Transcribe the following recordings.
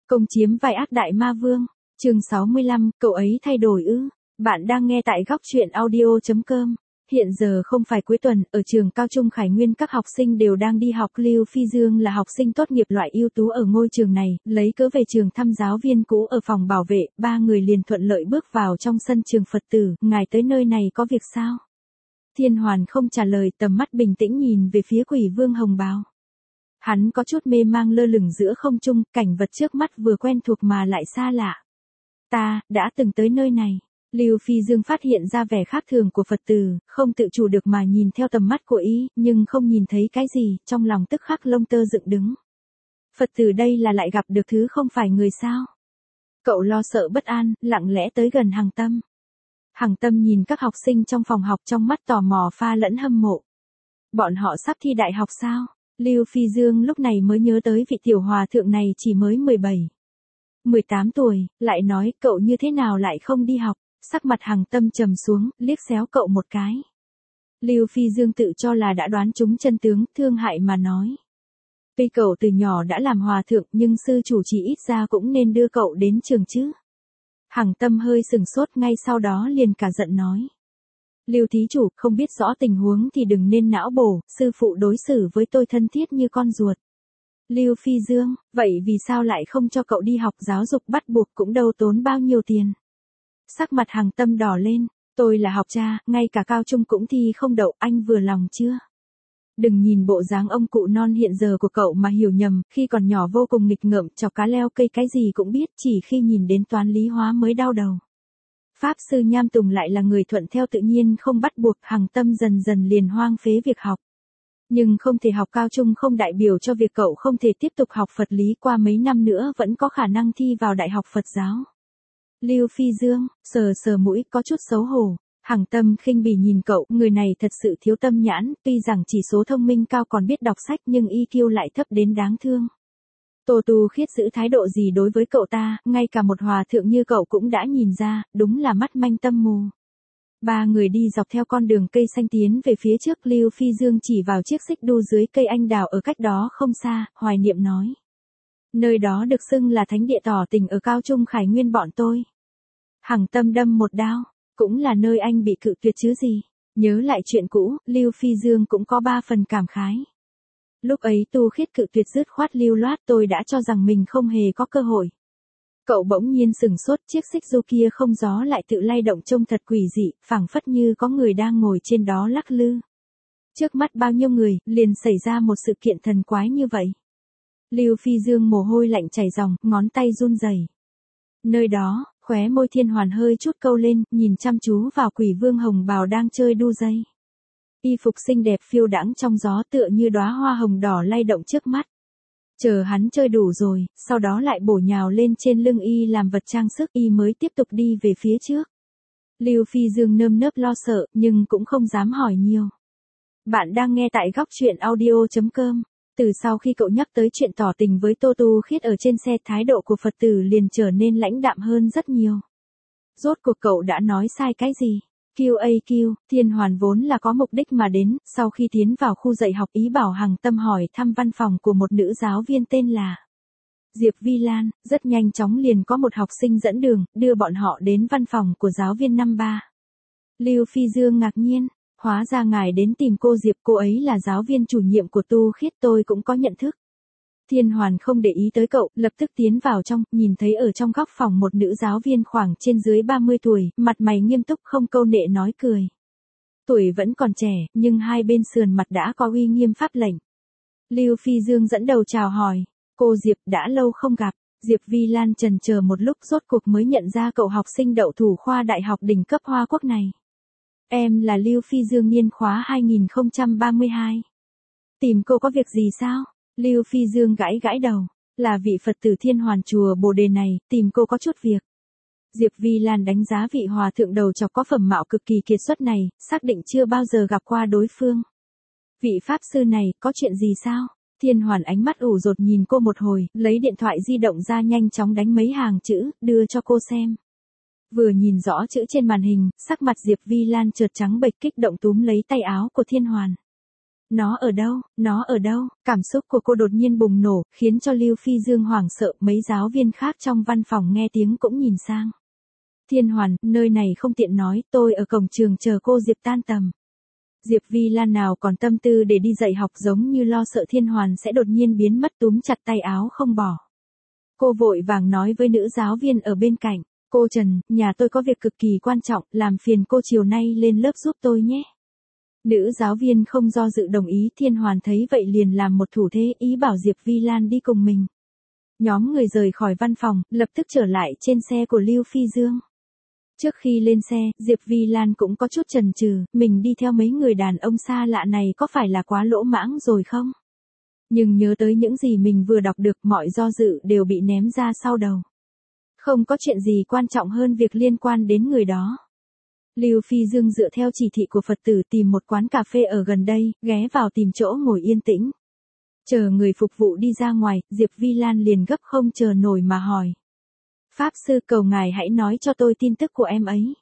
Công chiếm vai ác đại ma vương. Chương 65, cậu ấy thay đổi ư? Bạn đang nghe tại góc truyện audio.com. Hiện giờ không phải cuối tuần, ở trường cao trung Khải Nguyên các học sinh đều đang đi học. Lưu Phi Dương là học sinh tốt nghiệp loại ưu tú ở ngôi trường này, lấy cớ về trường thăm giáo viên cũ ở phòng bảo vệ, ba người liền thuận lợi bước vào trong sân trường Phật tử. Ngài tới nơi này có việc sao? Thiên Hoàn không trả lời, tầm mắt bình tĩnh nhìn về phía Quỷ Vương Hồng Bào. Hắn có chút mê mang lơ lửng giữa không trung, cảnh vật trước mắt vừa quen thuộc mà lại xa lạ. Ta, đã từng tới nơi này. Lưu Phi Dương phát hiện ra vẻ khác thường của Phật tử, không tự chủ được mà nhìn theo tầm mắt của ý, nhưng không nhìn thấy cái gì, trong lòng tức khắc lông tơ dựng đứng. Phật tử đây là lại gặp được thứ không phải người sao? Cậu lo sợ bất an, lặng lẽ tới gần Hằng Tâm. Hằng Tâm nhìn các học sinh trong phòng học, trong mắt tò mò pha lẫn hâm mộ. Bọn họ sắp thi đại học sao? Lưu Phi Dương lúc này mới nhớ tới vị tiểu hòa thượng này chỉ mới 18 tuổi, lại nói cậu như thế nào lại không đi học. Sắc mặt Hằng Tâm trầm xuống, liếc xéo cậu một cái. Lưu Phi Dương tự cho là đã đoán trúng chân tướng, thương hại mà nói. Tuy cậu từ nhỏ đã làm hòa thượng, nhưng sư chủ chỉ ít ra cũng nên đưa cậu đến trường chứ. Hằng Tâm hơi sừng sốt, ngay sau đó liền cả giận nói. Lưu thí chủ, không biết rõ tình huống thì đừng nên não bổ, sư phụ đối xử với tôi thân thiết như con ruột. Lưu Phi Dương, vậy vì sao lại không cho cậu đi học? Giáo dục bắt buộc cũng đâu tốn bao nhiêu tiền. Sắc mặt Hằng Tâm đỏ lên, tôi là học cha, ngay cả cao trung cũng thi không đậu, anh vừa lòng chưa? Đừng nhìn bộ dáng ông cụ non hiện giờ của cậu mà hiểu nhầm, khi còn nhỏ vô cùng nghịch ngợm, chọc cá leo cây cái gì cũng biết, chỉ khi nhìn đến toán lý hóa mới đau đầu. Pháp sư Nham Tùng lại là người thuận theo tự nhiên không bắt buộc, Hằng Tâm dần dần liền hoang phế việc học. Nhưng không thể học cao trung không đại biểu cho việc cậu không thể tiếp tục học Phật lý, qua mấy năm nữa vẫn có khả năng thi vào Đại học Phật giáo. Lưu Phi Dương, sờ mũi, có chút xấu hổ. Hằng Tâm khinh bỉ nhìn cậu, người này thật sự thiếu tâm nhãn, tuy rằng chỉ số thông minh cao còn biết đọc sách nhưng EQ lại thấp đến đáng thương. Tô Tu Khiết giữ thái độ gì đối với cậu ta, ngay cả một hòa thượng như cậu cũng đã nhìn ra, đúng là mắt manh tâm mù. Ba người đi dọc theo con đường cây xanh tiến về phía trước. Lưu Phi Dương chỉ vào chiếc xích đu dưới cây anh đào ở cách đó không xa, hoài niệm nói. Nơi đó được xưng là thánh địa tỏ tình ở cao trung Khải Nguyên bọn tôi. Hằng Tâm đâm một đao, cũng là nơi anh bị cự tuyệt chứ gì. Nhớ lại chuyện cũ, Lưu Phi Dương cũng có 3 phần cảm khái. Lúc ấy Tu Khiết cự tuyệt dứt khoát lưu loát, tôi đã cho rằng mình không hề có cơ hội. Cậu bỗng nhiên sừng sốt, chiếc xích du kia không gió lại tự lay động trông thật quỷ dị, phảng phất như có người đang ngồi trên đó lắc lư. Trước mắt bao nhiêu người, liền xảy ra một sự kiện thần quái như vậy. Lưu Phi Dương mồ hôi lạnh chảy ròng, ngón tay run rẩy. Nơi đó, khóe môi Thiên Hoàn hơi chút câu lên, nhìn chăm chú vào Quỷ Vương Hồng Bào đang chơi đu dây. Y phục xinh đẹp phiêu đãng trong gió tựa như đóa hoa hồng đỏ lay động trước mắt. Chờ hắn chơi đủ rồi, sau đó lại bổ nhào lên trên lưng y làm vật trang sức, y mới tiếp tục đi về phía trước. Lưu Phi Dương nơm nớp lo sợ, nhưng cũng không dám hỏi nhiều. Bạn đang nghe tại góc truyện audio.com. Từ sau khi cậu nhắc tới chuyện tỏ tình với Tô Tu Khiết ở trên xe, thái độ của Phật tử liền trở nên lãnh đạm hơn rất nhiều. Rốt cuộc cậu đã nói sai cái gì? QAQ, Thiên Hoàn vốn là có mục đích mà đến, sau khi tiến vào khu dạy học ý bảo Hằng Tâm hỏi thăm văn phòng của một nữ giáo viên tên là Diệp Vi Lan, rất nhanh chóng liền có một học sinh dẫn đường, đưa bọn họ đến văn phòng của giáo viên năm 3. Lưu Phi Dương ngạc nhiên, hóa ra ngài đến tìm cô Diệp, cô ấy là giáo viên chủ nhiệm của Tu Khiết, tôi cũng có nhận thức. Thiên Hoàn không để ý tới cậu, lập tức tiến vào trong, nhìn thấy ở trong góc phòng một nữ giáo viên khoảng trên dưới 30 tuổi, mặt mày nghiêm túc không câu nệ nói cười. Tuổi vẫn còn trẻ, nhưng hai bên sườn mặt đã có uy nghiêm pháp lệnh. Lưu Phi Dương dẫn đầu chào hỏi, cô Diệp đã lâu không gặp. Diệp Vi Lan chần chờ một lúc rốt cuộc mới nhận ra cậu học sinh đậu thủ khoa đại học đỉnh cấp Hoa Quốc này. Em là Lưu Phi Dương niên khóa 2032. Tìm cô có việc gì sao? Lưu Phi Dương gãi đầu, là vị Phật tử Thiên Hoàn chùa Bồ Đề này, tìm cô có chút việc. Diệp Vi Lan đánh giá vị hòa thượng đầu chọc có phẩm mạo cực kỳ kiệt xuất này, xác định chưa bao giờ gặp qua đối phương. Vị Pháp sư này, có chuyện gì sao? Thiên Hoàn ánh mắt ủ rột nhìn cô một hồi, lấy điện thoại di động ra nhanh chóng đánh mấy hàng chữ, đưa cho cô xem. Vừa nhìn rõ chữ trên màn hình, sắc mặt Diệp Vi Lan chợt trắng bệch, kích động túm lấy tay áo của Thiên Hoàn. Nó ở đâu, nó ở đâu? Cảm xúc của cô đột nhiên bùng nổ, khiến cho Lưu Phi Dương hoảng sợ, mấy giáo viên khác trong văn phòng nghe tiếng cũng nhìn sang. Thiên Hoàn, nơi này không tiện nói, tôi ở cổng trường chờ cô Diệp tan tầm. Diệp Vi Lan nào còn tâm tư để đi dạy học, giống như lo sợ Thiên Hoàn sẽ đột nhiên biến mất, túm chặt tay áo không bỏ. Cô vội vàng nói với nữ giáo viên ở bên cạnh, cô Trần, nhà tôi có việc cực kỳ quan trọng, làm phiền cô chiều nay lên lớp giúp tôi nhé. Nữ giáo viên không do dự đồng ý. Thiên Hoàn thấy vậy liền làm một thủ thế, ý bảo Diệp Vi Lan đi cùng mình. Nhóm người rời khỏi văn phòng, lập tức trở lại trên xe của Lưu Phi Dương. Trước khi lên xe, Diệp Vi Lan cũng có chút chần chừ, mình đi theo mấy người đàn ông xa lạ này có phải là quá lỗ mãng rồi không? Nhưng nhớ tới những gì mình vừa đọc được, mọi do dự đều bị ném ra sau đầu. Không có chuyện gì quan trọng hơn việc liên quan đến người đó. Lưu Phi Dương dựa theo chỉ thị của Phật tử tìm một quán cà phê ở gần đây, ghé vào tìm chỗ ngồi yên tĩnh. Chờ người phục vụ đi ra ngoài, Diệp Vi Lan liền gấp không chờ nổi mà hỏi. Pháp sư, cầu ngài hãy nói cho tôi tin tức của em ấy.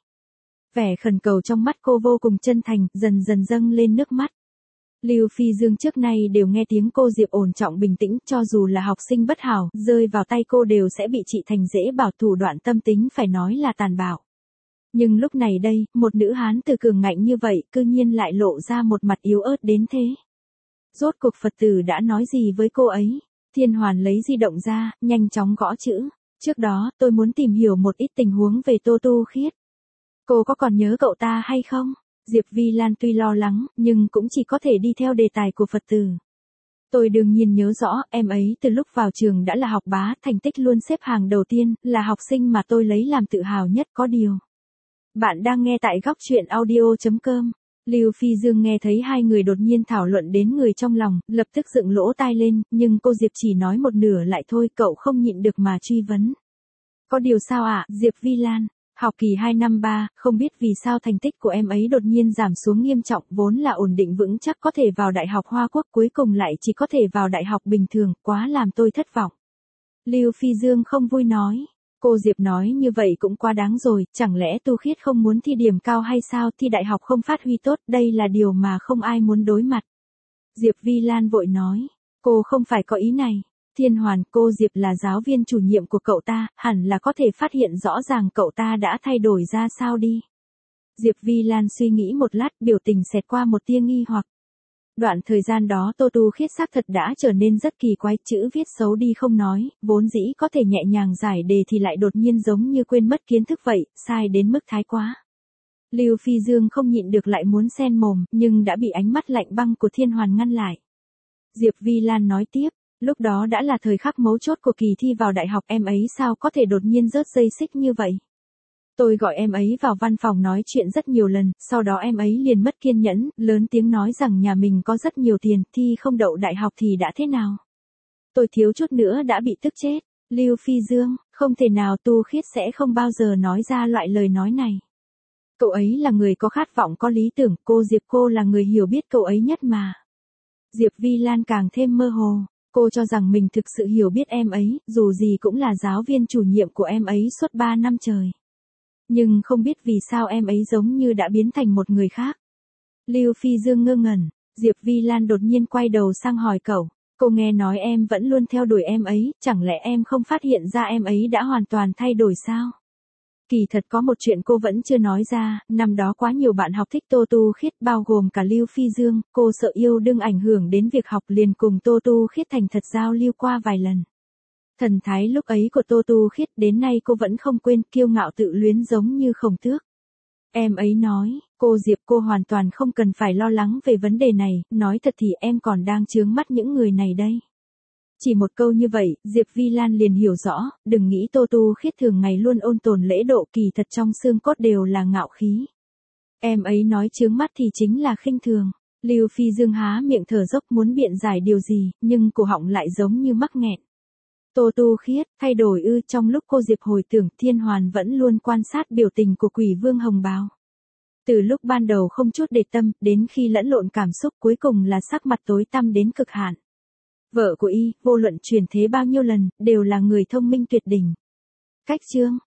Vẻ khẩn cầu trong mắt cô vô cùng chân thành, dần dần dâng lên nước mắt. Lưu Phi Dương trước nay đều nghe tiếng cô Diệp ổn trọng bình tĩnh, cho dù là học sinh bất hảo, rơi vào tay cô đều sẽ bị trị thành dễ bảo, thủ đoạn tâm tính phải nói là tàn bạo. Nhưng lúc này đây, một nữ hán từ cường ngạnh như vậy, cư nhiên lại lộ ra một mặt yếu ớt đến thế. Rốt cuộc Phật tử đã nói gì với cô ấy? Thiên Hoàn lấy di động ra, nhanh chóng gõ chữ. Trước đó, tôi muốn tìm hiểu một ít tình huống về Tô Tu Khiết. Cô có còn nhớ cậu ta hay không? Diệp Vi Lan tuy lo lắng, nhưng cũng chỉ có thể đi theo đề tài của Phật tử. Tôi đương nhiên nhớ rõ, em ấy từ lúc vào trường đã là học bá, thành tích luôn xếp hàng đầu tiên, là học sinh mà tôi lấy làm tự hào nhất. Có điều. Bạn đang nghe tại góc truyện audio.com. Lưu Phi Dương nghe thấy hai người đột nhiên thảo luận đến người trong lòng, lập tức dựng lỗ tai lên, nhưng cô Diệp chỉ nói một nửa lại thôi, cậu không nhịn được mà truy vấn. Có điều sao ạ, Diệp Vi Lan? Học kỳ 2 năm 3, không biết vì sao thành tích của em ấy đột nhiên giảm xuống nghiêm trọng, vốn là ổn định vững chắc có thể vào Đại học Hoa Quốc, cuối cùng lại chỉ có thể vào đại học bình thường, quá làm tôi thất vọng. Lưu Phi Dương không vui nói. Cô Diệp nói như vậy cũng quá đáng rồi, chẳng lẽ Tu Khiết không muốn thi điểm cao hay sao, thi đại học không phát huy tốt, đây là điều mà không ai muốn đối mặt. Diệp Vi Lan vội nói, cô không phải có ý này. Thiên Hoàn, cô Diệp là giáo viên chủ nhiệm của cậu ta, hẳn là có thể phát hiện rõ ràng cậu ta đã thay đổi ra sao đi. Diệp Vi Lan suy nghĩ một lát, biểu tình xẹt qua một tia nghi hoặc. Đoạn thời gian đó Tô Tu Khiết xác thật đã trở nên rất kỳ quái, chữ viết xấu đi không nói, vốn dĩ có thể nhẹ nhàng giải đề thì lại đột nhiên giống như quên mất kiến thức vậy, sai đến mức thái quá. Lưu Phi Dương không nhịn được lại muốn xen mồm, nhưng đã bị ánh mắt lạnh băng của Thiên Hoàn ngăn lại. Diệp Vi Lan nói tiếp, lúc đó đã là thời khắc mấu chốt của kỳ thi vào đại học, em ấy sao có thể đột nhiên rớt dây xích như vậy. Tôi gọi em ấy vào văn phòng nói chuyện rất nhiều lần, sau đó em ấy liền mất kiên nhẫn, lớn tiếng nói rằng nhà mình có rất nhiều tiền, thi không đậu đại học thì đã thế nào. Tôi thiếu chút nữa đã bị tức chết. Lưu Phi Dương, không thể nào, Tu Khiết sẽ không bao giờ nói ra loại lời nói này. Cậu ấy là người có khát vọng, có lý tưởng, cô Diệp cô là người hiểu biết cậu ấy nhất mà. Diệp Vi Lan càng thêm mơ hồ. Cô cho rằng mình thực sự hiểu biết em ấy, dù gì cũng là giáo viên chủ nhiệm của em ấy suốt 3 năm trời. Nhưng không biết vì sao em ấy giống như đã biến thành một người khác. Lưu Phi Dương ngơ ngẩn, Diệp Vi Lan đột nhiên quay đầu sang hỏi cậu, cô nghe nói em vẫn luôn theo đuổi em ấy, chẳng lẽ em không phát hiện ra em ấy đã hoàn toàn thay đổi sao? Kỳ thật có một chuyện cô vẫn chưa nói ra, năm đó quá nhiều bạn học thích Tô Tu Khiết, bao gồm cả Lưu Phi Dương, cô sợ yêu đương ảnh hưởng đến việc học liền cùng Tô Tu Khiết thành thật giao lưu qua vài lần. Thần thái lúc ấy của Tô Tu Khiết đến nay cô vẫn không quên, kiêu ngạo tự luyến giống như Khổng Tước. Em ấy nói, cô Diệp cô hoàn toàn không cần phải lo lắng về vấn đề này, nói thật thì em còn đang chướng mắt những người này đây. Chỉ một câu như vậy, Diệp Vi Lan liền hiểu rõ, đừng nghĩ Tô Tu Khiết thường ngày luôn ôn tồn lễ độ, kỳ thật trong xương cốt đều là ngạo khí. Em ấy nói chướng mắt thì chính là khinh thường. Lưu Phi Dương há miệng thở dốc muốn biện giải điều gì, nhưng cổ họng lại giống như mắc nghẹn. Tô Tu Khiết, thay đổi ư? Trong lúc cô Diệp hồi tưởng, Thiên Hoàn vẫn luôn quan sát biểu tình của Quỷ Vương Hồng Bào. Từ lúc ban đầu không chút để tâm, đến khi lẫn lộn cảm xúc, cuối cùng là sắc mặt tối tăm đến cực hạn. Vợ của y, vô luận chuyển thế bao nhiêu lần, đều là người thông minh tuyệt đỉnh. Cách chương